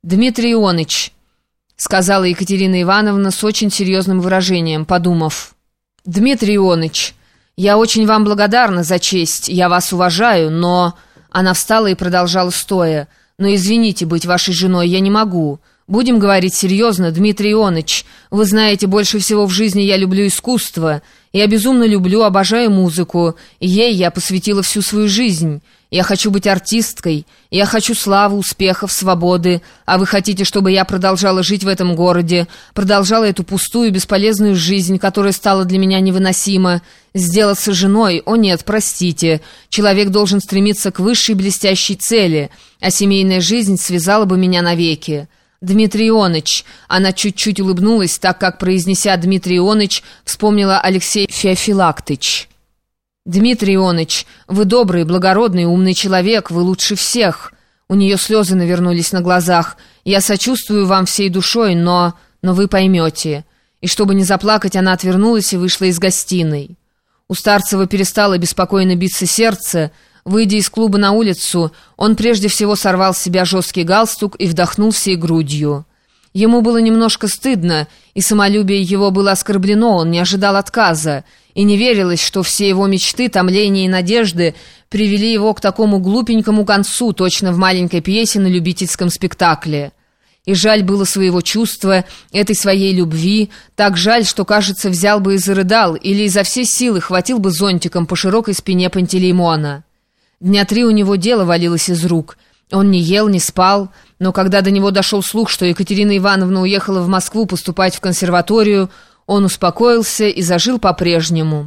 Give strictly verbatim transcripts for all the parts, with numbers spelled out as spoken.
«Дмитрий Ионыч», — сказала Екатерина Ивановна с очень серьезным выражением, подумав. «Дмитрий Ионыч, я очень вам благодарна за честь, я вас уважаю, но...» Она встала и продолжала стоя. «Но извините, быть вашей женой я не могу. Будем говорить серьезно, Дмитрий Ионыч. Вы знаете, больше всего в жизни я люблю искусство. Я безумно люблю, обожаю музыку. Ей я посвятила всю свою жизнь. Я хочу быть артисткой. Я хочу славы, успехов, свободы. А вы хотите, чтобы я продолжала жить в этом городе, продолжала эту пустую, бесполезную жизнь, которая стала для меня невыносима. Сделаться женой? О нет, простите. Человек должен стремиться к высшей блестящей цели, а семейная жизнь связала бы меня навеки. Дмитрий Ионыч». Она чуть-чуть улыбнулась, так как, произнеся «Дмитрий Ионыч», вспомнила Алексей Феофилактыч. «Дмитрий Ионыч, вы добрый, благородный, умный человек, вы лучше всех». У нее слезы навернулись на глазах. «Я сочувствую вам всей душой, но... но вы поймете». И чтобы не заплакать, она отвернулась и вышла из гостиной. У Старцева перестало беспокойно биться сердце. Выйдя из клуба на улицу, он прежде всего сорвал с себя жесткий галстук и вдохнул всей грудью. Ему было немножко стыдно, и самолюбие его было оскорблено, он не ожидал отказа, и не верилось, что все его мечты, томления и надежды привели его к такому глупенькому концу, точно в маленькой пьесе на любительском спектакле. И жаль было своего чувства, этой своей любви, так жаль, что, кажется, взял бы и зарыдал, или изо всей силы хватил бы зонтиком по широкой спине Пантелеймона. Дня три у него дело валилось из рук. Он не ел, не спал, но когда до него дошел слух, что Екатерина Ивановна уехала в Москву поступать в консерваторию, он успокоился и зажил по-прежнему.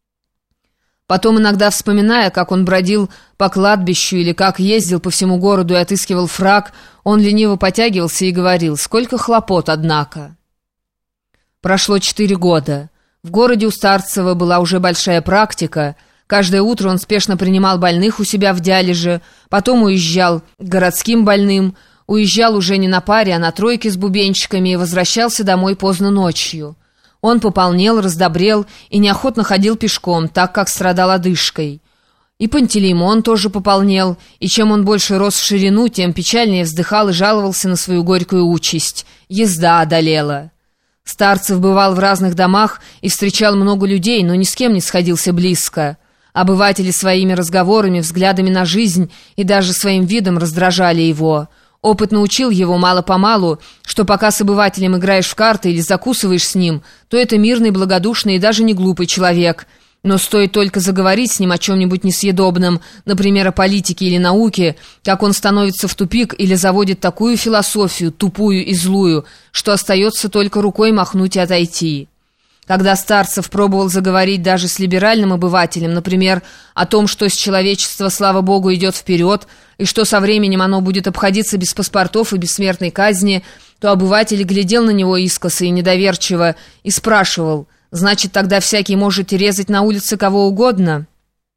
Потом, иногда вспоминая, как он бродил по кладбищу или как ездил по всему городу и отыскивал фрак, он лениво потягивался и говорил: «Сколько хлопот, однако». Прошло четыре года. В городе у Старцева была уже большая практика. Каждое утро он спешно принимал больных у себя в Дялеже, потом уезжал к городским больным, уезжал уже не на паре, а на тройке с бубенчиками и возвращался домой поздно ночью. Он пополнел, раздобрел и неохотно ходил пешком, так как страдал одышкой. И Пантелеймон тоже пополнел, и чем он больше рос в ширину, тем печальнее вздыхал и жаловался на свою горькую участь. Езда одолела. Старцев бывал в разных домах и встречал много людей, но ни с кем не сходился близко. Обыватели своими разговорами, взглядами на жизнь и даже своим видом раздражали его. Опыт научил его мало-помалу, что пока с обывателем играешь в карты или закусываешь с ним, то это мирный, благодушный и даже не глупый человек. Но стоит только заговорить с ним о чем-нибудь несъедобном, например, о политике или науке, как он становится в тупик или заводит такую философию, тупую и злую, что остается только рукой махнуть и отойти. Когда Старцев пробовал заговорить даже с либеральным обывателем, например, о том, что с человечества, слава богу, идет вперед, и что со временем оно будет обходиться без паспортов и бессмертной казни, то обыватель глядел на него искоса и недоверчиво и спрашивал: «Значит, тогда всякий может резать на улице кого угодно?»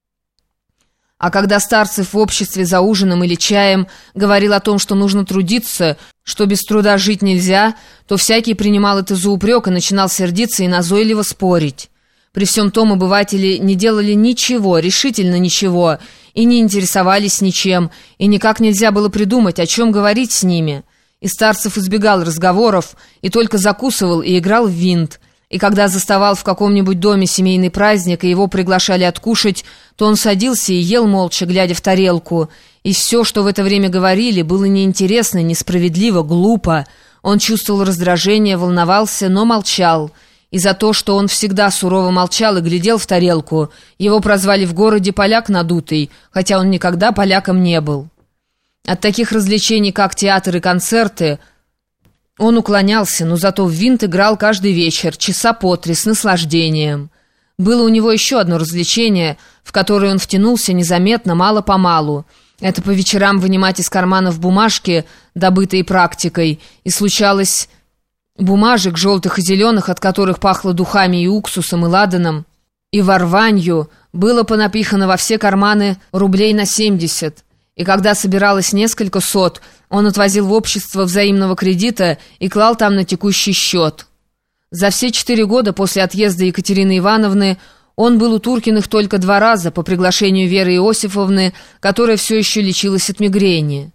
А когда Старцев в обществе за ужином или чаем говорил о том, что нужно трудиться, что без труда жить нельзя, то всякий принимал это за упрек и начинал сердиться и назойливо спорить. При всем том обыватели не делали ничего, решительно ничего, и не интересовались ничем, и никак нельзя было придумать, о чем говорить с ними. И Старцев избегал разговоров, и только закусывал и играл в винт. И когда заставал в каком-нибудь доме семейный праздник, и его приглашали откушать, то он садился и ел молча, глядя в тарелку. И все, что в это время говорили, было неинтересно, несправедливо, глупо. Он чувствовал раздражение, волновался, но молчал. И за то, что он всегда сурово молчал и глядел в тарелку, его прозвали в городе «поляк надутый», хотя он никогда поляком не был. От таких развлечений, как театр и концерты, он уклонялся, но зато в винт играл каждый вечер, часа по три, с наслаждением. Было у него еще одно развлечение, в которое он втянулся незаметно, мало-помалу. Это по вечерам вынимать из карманов бумажки, добытые практикой, и случалось бумажек желтых и зеленых, от которых пахло духами и уксусом, и ладаном, и ворванью, было понапихано во все карманы рублей на семьдесят. И когда собиралось несколько сот, он отвозил в общество взаимного кредита и клал там на текущий счет. За все четыре года после отъезда Екатерины Ивановны он был у Туркиных только два раза по приглашению Веры Иосифовны, которая все еще лечилась от мигрени.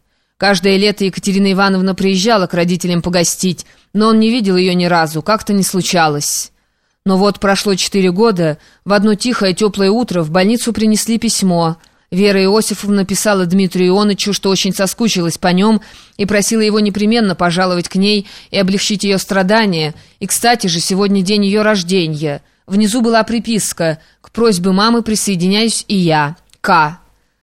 Каждое лето Екатерина Ивановна приезжала к родителям погостить, но он не видел ее ни разу, как-то не случалось. Но вот прошло четыре года, в одно тихое теплое утро в больницу принесли письмо. Вера Иосифовна писала Дмитрию Ионычу, что очень соскучилась по нем и просила его непременно пожаловать к ней и облегчить ее страдания. И, кстати же, сегодня день ее рождения. Внизу была приписка: «К просьбе мамы присоединяюсь и я. К».